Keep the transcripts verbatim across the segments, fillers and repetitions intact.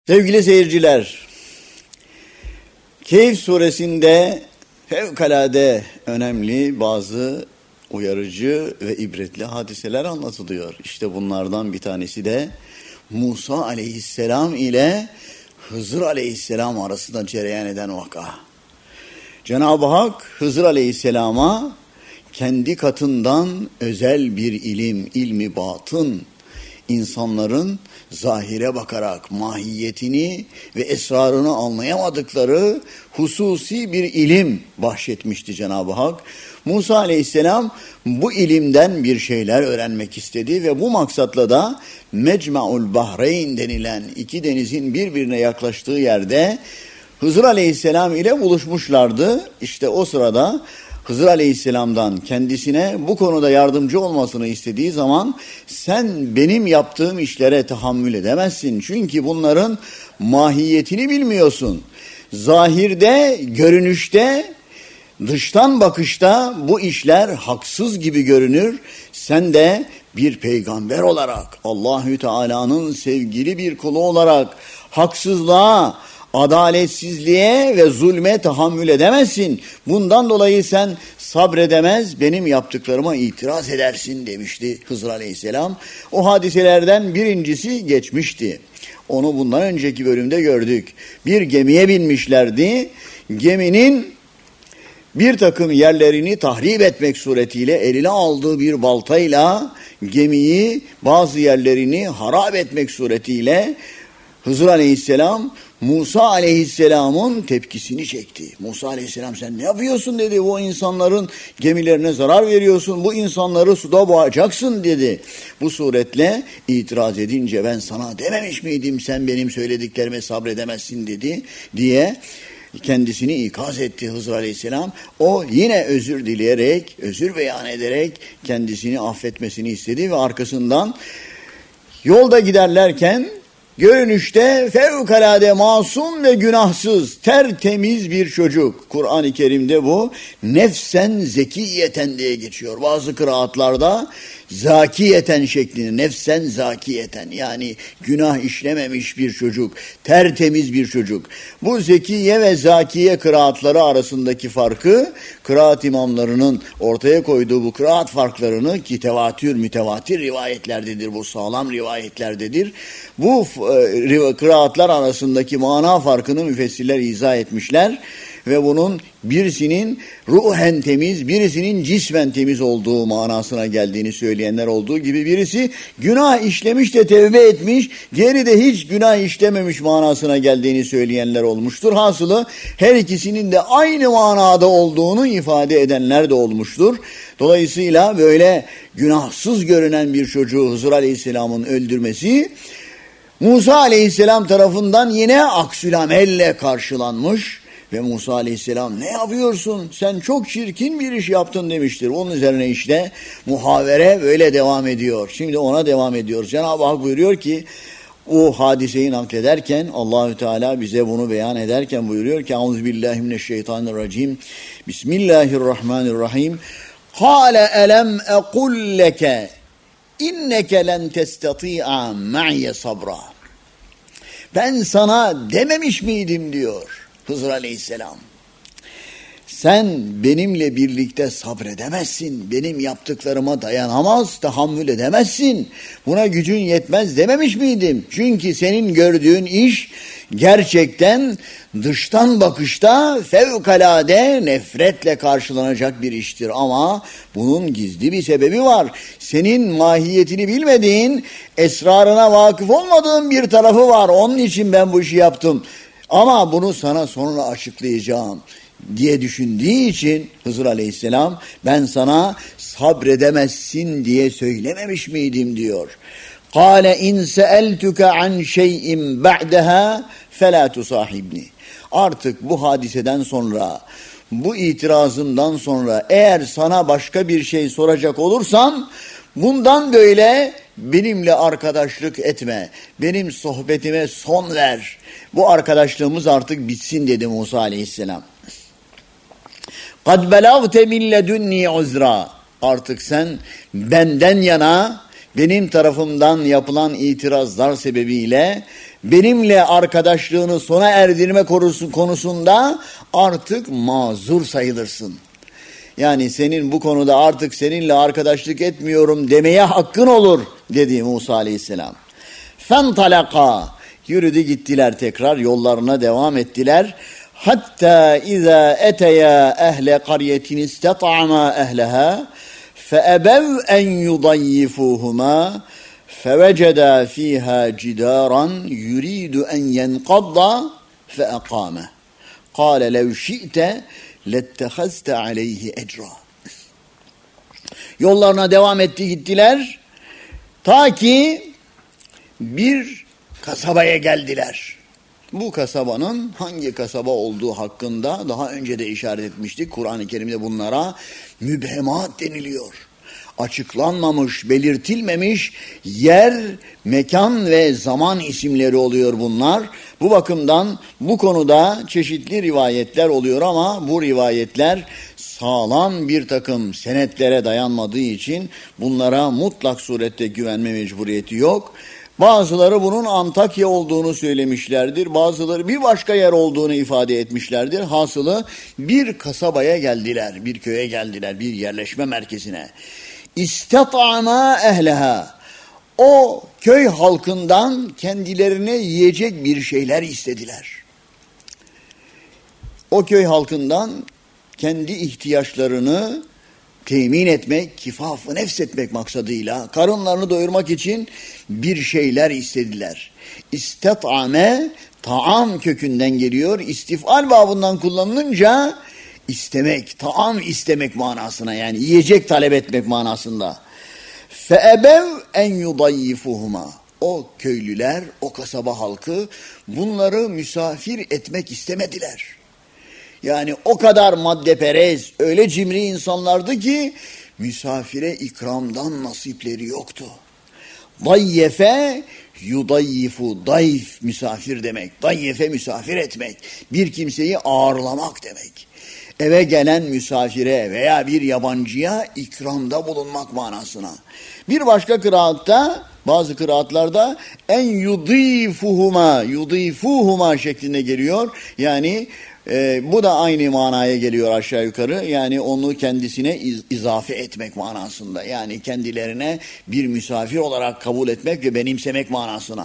Sevgili seyirciler, Kehf suresinde fevkalade önemli bazı uyarıcı ve ibretli hadiseler anlatılıyor. İşte bunlardan bir tanesi de Musa aleyhisselam ile Hızır aleyhisselam arasında cereyan eden vaka. Cenab-ı Hak Hızır aleyhisselama kendi katından özel bir ilim, ilmi batın, insanların zahire bakarak mahiyetini ve esrarını anlayamadıkları hususi bir ilim bahşetmişti Cenab-ı Hak. Musa aleyhisselam bu ilimden bir şeyler öğrenmek istedi ve bu maksatla da Mecma'ul Bahreyn denilen iki denizin birbirine yaklaştığı yerde Hızır aleyhisselam ile buluşmuşlardı. İşte o sırada Hızır aleyhisselamdan kendisine bu konuda yardımcı olmasını istediği zaman sen benim yaptığım işlere tahammül edemezsin. Çünkü bunların mahiyetini bilmiyorsun. Zahirde, görünüşte, dıştan bakışta bu işler haksız gibi görünür. Sen de bir peygamber olarak, Allahü Teala'nın sevgili bir kulu olarak haksızlığa, adaletsizliğe ve zulme tahammül edemezsin. Bundan dolayı sen sabredemez, benim yaptıklarıma itiraz edersin demişti Hızır Aleyhisselam. O hadiselerden birincisi geçmişti. Onu bundan önceki bölümde gördük. Bir gemiye binmişlerdi. Geminin bir takım yerlerini tahrip etmek suretiyle eline aldığı bir baltayla gemiyi, bazı yerlerini harap etmek suretiyle Hızır Aleyhisselam Musa Aleyhisselam'ın tepkisini çekti. Musa Aleyhisselam sen ne yapıyorsun dedi. Bu insanların gemilerine zarar veriyorsun. Bu insanları suda boğacaksın dedi. Bu suretle itiraz edince ben sana dememiş miydim sen benim söylediklerime sabredemezsin dedi diye kendisini ikaz etti Hızır Aleyhisselam. O yine özür dileyerek, özür beyan ederek kendisini affetmesini istedi ve arkasından yolda giderlerken görünüşte fevkalade masum ve günahsız, tertemiz bir çocuk. Kur'an-ı Kerim'de bu nefsen zekiyeten diye geçiyor. Bazı kıraatlarda zakiyeten şeklinde, nefsen zakiyeten, yani günah işlememiş bir çocuk, tertemiz bir çocuk. Bu zekiye ve zakiye kıraatları arasındaki farkı, kıraat imamlarının ortaya koyduğu bu kıraat farklarını ki tevatür, mütevatir rivayetlerdedir, bu sağlam rivayetlerdedir. Bu e, kıraatlar arasındaki mana farkını müfessirler izah etmişler. Ve bunun birisinin ruhen temiz, birisinin cismen temiz olduğu manasına geldiğini söyleyenler olduğu gibi birisi günah işlemiş de tevbe etmiş, diğeri de hiç günah işlememiş manasına geldiğini söyleyenler olmuştur. Hasılı her ikisinin de aynı manada olduğunu ifade edenler de olmuştur. Dolayısıyla böyle günahsız görünen bir çocuğu Hızır Aleyhisselam'ın öldürmesi Musa Aleyhisselam tarafından yine aksülamelle karşılanmış. Ve Musa Aleyhisselam ne yapıyorsun? Sen çok çirkin bir iş yaptın demiştir. Onun üzerine işte muhavere böyle devam ediyor. Şimdi ona devam ediyor. Cenab-ı Hak buyuruyor ki o hadiseyi naklederken Allahü Teala bize bunu beyan ederken buyuruyor ki Euzubillahimineşşeytanirracim. Bismillahirrahmanirrahim. Kâle elem ekul leke inneke len testati'a ma'iye sabra. Ben sana dememiş miydim diyor Hızır Aleyhisselam. Sen benimle birlikte sabredemezsin. Benim yaptıklarıma dayanamaz, tahammül edemezsin. Buna gücün yetmez dememiş miydim? Çünkü senin gördüğün iş gerçekten dıştan bakışta fevkalade nefretle karşılanacak bir iştir. Ama bunun gizli bir sebebi var. Senin mahiyetini bilmediğin, esrarına vakıf olmadığın bir tarafı var. Onun için ben bu işi yaptım. Ama bunu sana sonra açıklayacağım diye düşündüğü için Hızır Aleyhisselam ben sana sabredemezsin diye söylememiş miydim diyor. Kâle in seeltuke an şey'in ba'daha felâ tusahibni. Artık bu hadiseden sonra, bu itirazından sonra eğer sana başka bir şey soracak olursam bundan böyle benimle arkadaşlık etme. Benim sohbetime son ver. Bu arkadaşlığımız artık bitsin dedi Musa Aleyhisselam. قَدْ بَلَغْتَ مِنْ لَدُنِّي عُزْرًا. Artık sen benden yana benim tarafımdan yapılan itirazlar sebebiyle benimle arkadaşlığını sona erdirme konusunda artık mazur sayılırsın. Yani senin bu konuda artık seninle arkadaşlık etmiyorum demeye hakkın olur dedi Musa aleyhisselam. Fentalaka, yürüdü gittiler, tekrar yollarına devam ettiler. Hatta iza eteya ehle qaryetin istata'ma ehleha feebev en yudayyifuhuma feveceda fiha cidaran yuridu en yenkadda feaqame. Kâle lev şi'te lettehazte aleyhi ecra. Yollarına devam etti gittiler. Ta ki bir kasabaya geldiler. Bu kasabanın hangi kasaba olduğu hakkında daha önce de işaret etmiştik. Kur'an-ı Kerim'de bunlara mübhemat deniliyor. Açıklanmamış, belirtilmemiş yer, mekan ve zaman isimleri oluyor bunlar. Bu bakımdan bu konuda çeşitli rivayetler oluyor ama bu rivayetler sağlam bir takım senetlere dayanmadığı için bunlara mutlak surette güvenme mecburiyeti yok. Bazıları bunun Antakya olduğunu söylemişlerdir. Bazıları bir başka yer olduğunu ifade etmişlerdir. Hasılı bir kasabaya geldiler, bir köye geldiler, bir yerleşme merkezine. İstata'na ehleha. O köy halkından kendilerine yiyecek bir şeyler istediler. O köy halkından kendi ihtiyaçlarını temin etmek, kifaf-ı nefs etmek maksadıyla karınlarını doyurmak için bir şeyler istediler. İstat'ame, taam kökünden geliyor. İstifal babından kullanılınca istemek, taam istemek manasına, yani yiyecek talep etmek manasında. Feebev en yudayyifuhuma. O köylüler, o kasaba halkı bunları misafir etmek istemediler. Yani o kadar maddeperest, öyle cimri insanlardı ki misafire ikramdan nasipleri yoktu. Dayyefe yudayyifu, dayf misafir demek. Dayyefe misafir etmek, bir kimseyi ağırlamak demek. Eve gelen misafire veya bir yabancıya ikramda bulunmak manasına. Bir başka kıraatta, bazı kıraatlarda en yudifuhuma, yudifuhuma şeklinde geliyor. Yani e, bu da aynı manaya geliyor aşağı yukarı. Yani onu kendisine iz, izafe etmek manasında. Yani kendilerine bir misafir olarak kabul etmek ve benimsemek manasına.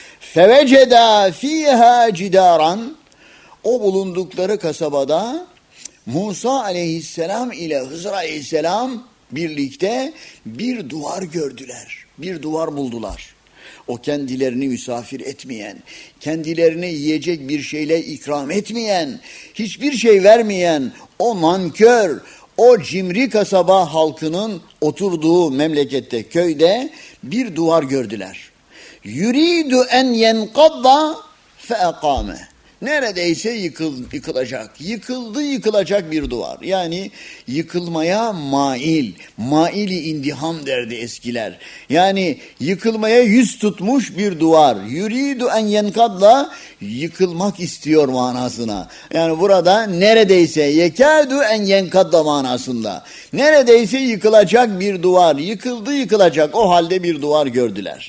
Feveceda fiha cidaran. O bulundukları kasabada Musa aleyhisselam ile Hızır aleyhisselam birlikte bir duvar gördüler. Bir duvar buldular. O kendilerini misafir etmeyen, kendilerine yiyecek bir şeyle ikram etmeyen, hiçbir şey vermeyen o nankör, o cimri kasaba halkının oturduğu memlekette, köyde bir duvar gördüler. Yuridu en yenkadda feekame. Neredeyse yıkıl, yıkılacak, yıkıldı yıkılacak bir duvar. Yani yıkılmaya mail, maili indiham derdi eskiler. Yani yıkılmaya yüz tutmuş bir duvar. Yuridu en yenkadda, yıkılmak istiyor manasına. Yani burada neredeyse yekâdu en yenkadda manasında. Neredeyse yıkılacak bir duvar, yıkıldı yıkılacak, o halde bir duvar gördüler.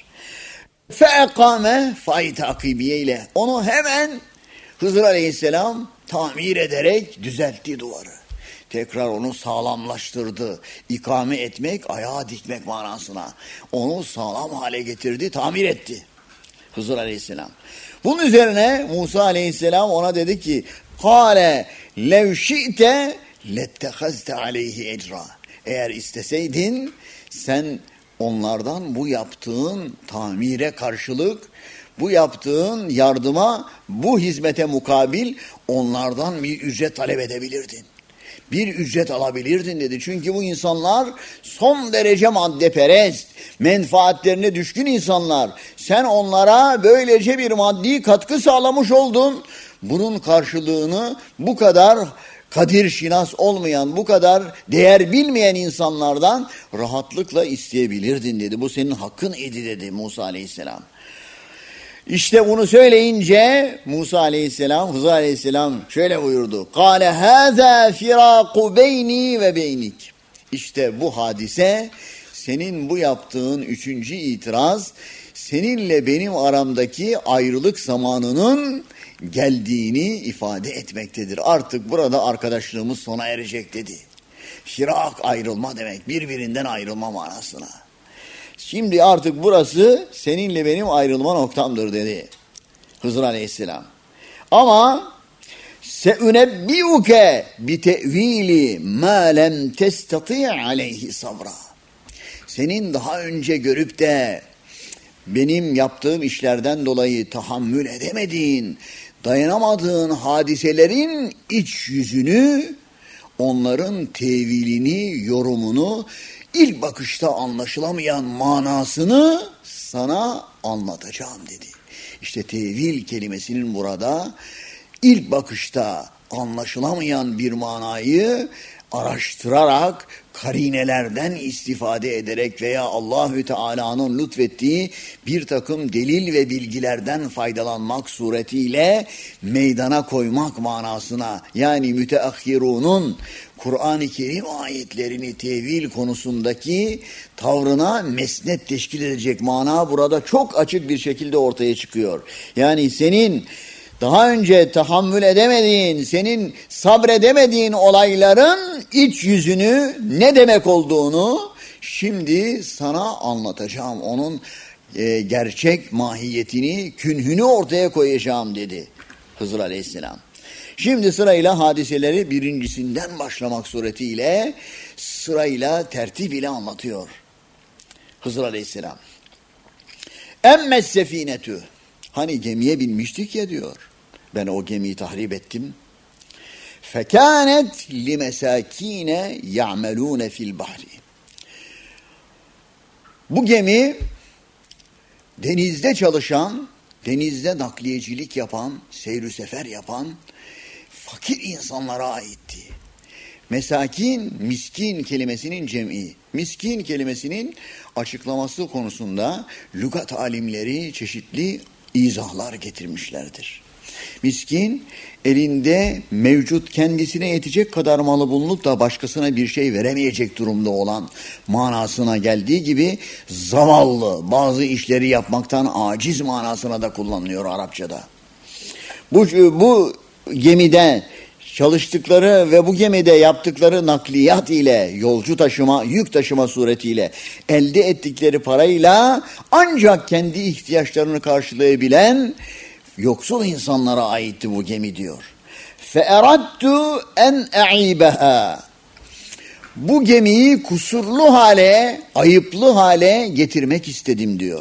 Feekame, fay takibiye ile onu hemen Hızır aleyhisselam tamir ederek düzeltti duvarı. Tekrar onu sağlamlaştırdı. İkame etmek, ayağa dikmek manasına. Onu sağlam hale getirdi, tamir etti Hızır aleyhisselam. Bunun üzerine Musa aleyhisselam ona dedi ki, Kâle lev şi'te lettehazte aleyhi ecra. Eğer isteseydin sen onlardan bu yaptığın tamire karşılık, bu yaptığın yardıma, bu hizmete mukabil onlardan bir ücret talep edebilirdin. Bir ücret alabilirdin dedi. Çünkü bu insanlar son derece maddeperest, menfaatlerine düşkün insanlar. Sen onlara böylece bir maddi katkı sağlamış oldun. Bunun karşılığını bu kadar kadir şinas olmayan, bu kadar değer bilmeyen insanlardan rahatlıkla isteyebilirdin dedi. Bu senin hakkın idi dedi Musa aleyhisselam. İşte bunu söyleyince Musa aleyhisselam, Hızır aleyhisselam şöyle buyurdu. Kâle hâzâ firâku beyni ve beynik. İşte bu hadise senin bu yaptığın üçüncü itiraz, seninle benim aramdaki ayrılık zamanının geldiğini ifade etmektedir. Artık burada arkadaşlığımız sona erecek dedi. Firak, ayrılma demek, birbirinden ayrılma manasına. Şimdi artık burası seninle benim ayrılma noktamdır dedi Hızır Aleyhisselam. Ama se'unebbiuke bi te'vili ma lem testati' aleyhi sabra. Senin daha önce görüp de benim yaptığım işlerden dolayı tahammül edemediğin, dayanamadığın hadiselerin iç yüzünü, onların tevilini, yorumunu, ilk bakışta anlaşılamayan manasını sana anlatacağım dedi. İşte tevil kelimesinin burada ilk bakışta anlaşılamayan bir manayı araştırarak, karinelerden istifade ederek veya Allahü Teala'nın lütfettiği bir takım delil ve bilgilerden faydalanmak suretiyle meydana koymak manasına, yani müteahhirunun Kur'an-ı Kerim ayetlerini tevil konusundaki tavrına mesnet teşkil edecek mana burada çok açık bir şekilde ortaya çıkıyor. Yani senin daha önce tahammül edemediğin, senin sabredemediğin olayların iç yüzünü, ne demek olduğunu şimdi sana anlatacağım. Onun e, gerçek mahiyetini, künhünü ortaya koyacağım dedi Hızır Aleyhisselam. Şimdi sırayla hadiseleri birincisinden başlamak suretiyle, sırayla, tertip ile anlatıyor Hızır Aleyhisselam. Emmes sefinetü. Hani gemiye binmiştik ya diyor. Ben o gemiyi tahrip ettim. Fekânet limesâkîne ya'melûne fil bahri. Bu gemi denizde çalışan, denizde nakliyecilik yapan, seyr-ü sefer yapan fakir insanlara aitti. Mesakin, miskin kelimesinin cem'i. Miskin kelimesinin açıklaması konusunda lügat alimleri çeşitli izahlar getirmişlerdir. Miskin, elinde mevcut kendisine yetecek kadar malı bulunup da başkasına bir şey veremeyecek durumda olan manasına geldiği gibi zavallı, bazı işleri yapmaktan aciz manasına da kullanılıyor Arapçada. Bu, bu gemide çalıştıkları ve bu gemide yaptıkları nakliyat ile, yolcu taşıma, yük taşıma suretiyle elde ettikleri parayla ancak kendi ihtiyaçlarını karşılayabilen yoksul insanlara aitti bu gemi diyor. فَاَرَدْتُ اَنْ اَعِيبَهَا. Bu gemiyi kusurlu hale, ayıplı hale getirmek istedim diyor.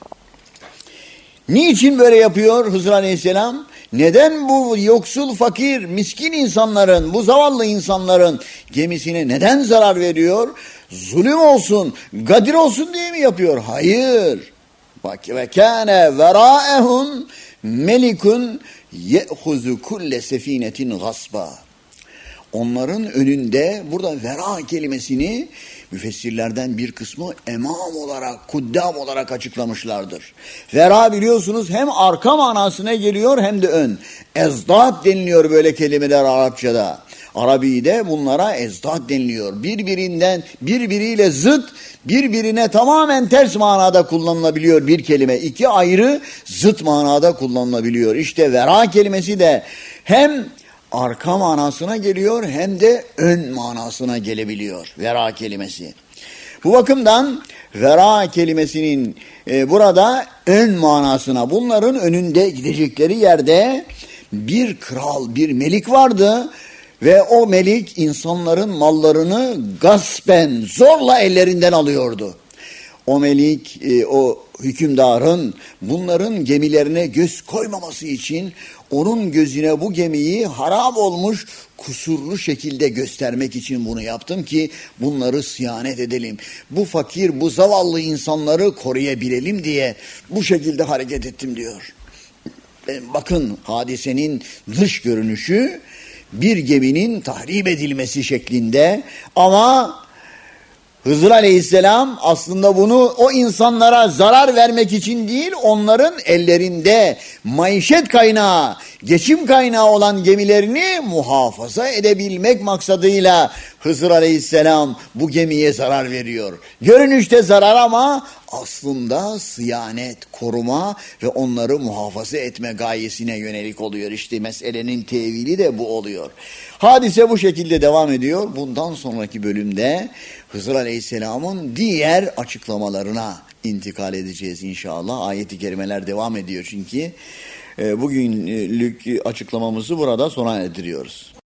Niçin böyle yapıyor Hızır Aleyhisselam? Neden bu yoksul, fakir, miskin insanların, bu zavallı insanların gemisine neden zarar veriyor? Zulüm olsun, gadir olsun diye mi yapıyor? Hayır. Bak, ve kâne verâehum melikun ye'huzu kulle sefinetin gasba. Onların önünde, burada vera kelimesini müfessirlerden bir kısmı emam olarak, kuddam olarak açıklamışlardır. Vera biliyorsunuz hem arka manasına geliyor hem de ön. Ezdat deniliyor böyle kelimeler Arapçada. Arabi'de bunlara ezdat deniliyor. Birbirinden, birbiriyle zıt, birbirine tamamen ters manada kullanılabiliyor bir kelime. İki ayrı zıt manada kullanılabiliyor. İşte vera kelimesi de hem arka manasına geliyor hem de ön manasına gelebiliyor vera kelimesi. Bu bakımdan vera kelimesinin e, burada ön manasına, bunların önünde gidecekleri yerde bir kral, bir melik vardı ve o melik insanların mallarını gaspen, zorla ellerinden alıyordu. O melik, e, o hükümdarın bunların gemilerine göz koymaması için onun gözüne bu gemiyi harap olmuş, kusurlu şekilde göstermek için bunu yaptım ki bunları sıyanet edelim. Bu fakir, bu zavallı insanları koruyabilelim diye bu şekilde hareket ettim diyor. Bakın hadisenin dış görünüşü bir geminin tahrip edilmesi şeklinde, ama Hızır Aleyhisselam aslında bunu o insanlara zarar vermek için değil, onların ellerinde maişet kaynağı, geçim kaynağı olan gemilerini muhafaza edebilmek maksadıyla Hızır Aleyhisselam bu gemiye zarar veriyor. Görünüşte zarar ama aslında sıyanet, koruma ve onları muhafaza etme gayesine yönelik oluyor. İşte meselenin tevili de bu oluyor. Hadise bu şekilde devam ediyor. Bundan sonraki bölümde Hızır Aleyhisselam'ın diğer açıklamalarına intikal edeceğiz inşallah. Ayet-i kerimeler devam ediyor çünkü. Bugünlük açıklamamızı burada sona erdiriyoruz.